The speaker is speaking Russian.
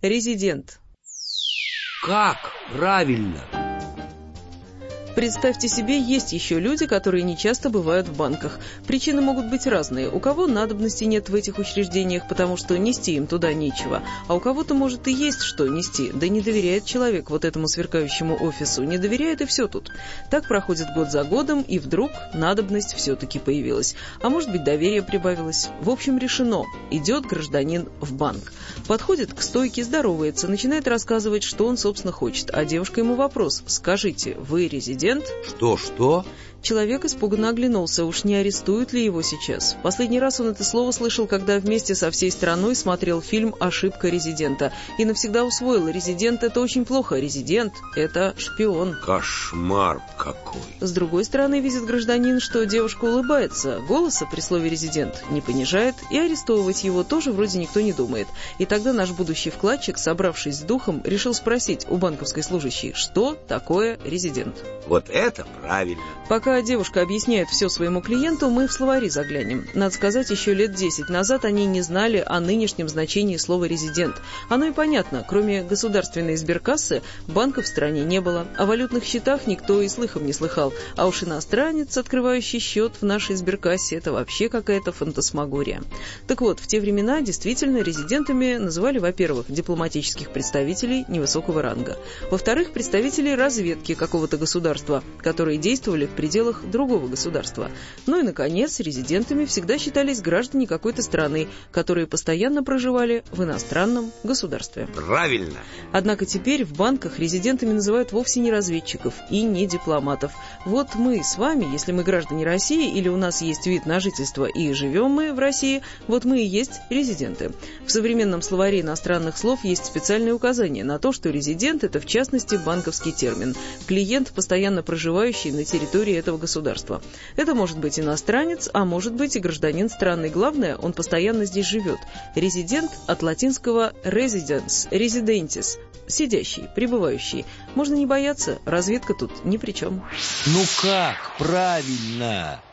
Резидент. Как правильно? Представьте себе, есть еще люди, которые нечасто бывают в банках. Причины могут быть разные. У кого надобности нет в этих учреждениях, потому что нести им туда нечего. А у кого-то, может, и есть что нести. Да не доверяет человек вот этому сверкающему офису. Не доверяет, и все тут. Так проходит год за годом, и вдруг надобность все-таки появилась. А может быть, доверие прибавилось. В общем, решено. Идет гражданин в банк. Подходит к стойке, здоровается, начинает рассказывать, что он, собственно, хочет. А девушка ему вопрос: скажите, вы резидент? Что? Человек испуганно оглянулся, уж не арестуют ли его сейчас. Последний раз он это слово слышал, когда вместе со всей страной смотрел фильм «Ошибка резидента». И навсегда усвоил: резидент — это очень плохо, резидент — это шпион. Кошмар какой. С другой стороны, видит гражданин, что девушка улыбается, голоса при слове «резидент» не понижает, и арестовывать его тоже вроде никто не думает. И тогда наш будущий вкладчик, собравшись с духом, решил спросить у банковской служащей, что такое резидент. Вот это правильно. Пока девушка объясняет все своему клиенту, мы в словари заглянем. Надо сказать, еще лет 10 назад они не знали о нынешнем значении слова «резидент». Оно и понятно, кроме государственной сберкассы банков в стране не было. О валютных счетах никто и слыхом не слыхал. А уж иностранец, открывающий счет в нашей сберкассе, это вообще какая-то фантасмагория. Так вот, в те времена действительно резидентами называли, во-первых, дипломатических представителей невысокого ранга, во-вторых, представителей разведки какого-то государства, которые действовали в пределах другого государства. Ну и, наконец, резидентами всегда считались граждане какой-то страны, которые постоянно проживали в иностранном государстве. Правильно. Однако теперь в банках резидентами называют вовсе не разведчиков и не дипломатов. Вот мы с вами, если мы граждане России или у нас есть вид на жительство и живем мы в России, вот мы и есть резиденты. В современном словаре иностранных слов есть специальное указание на то, что резидент — это в частности банковский термин. Клиент, постоянно проживающий на территории этого государства. Это может быть иностранец, а может быть и гражданин страны. Главное, он постоянно здесь живет. Резидент от латинского residens, residentis, сидящий, пребывающий. Можно не бояться, разведка тут ни при чем. Ну как правильно?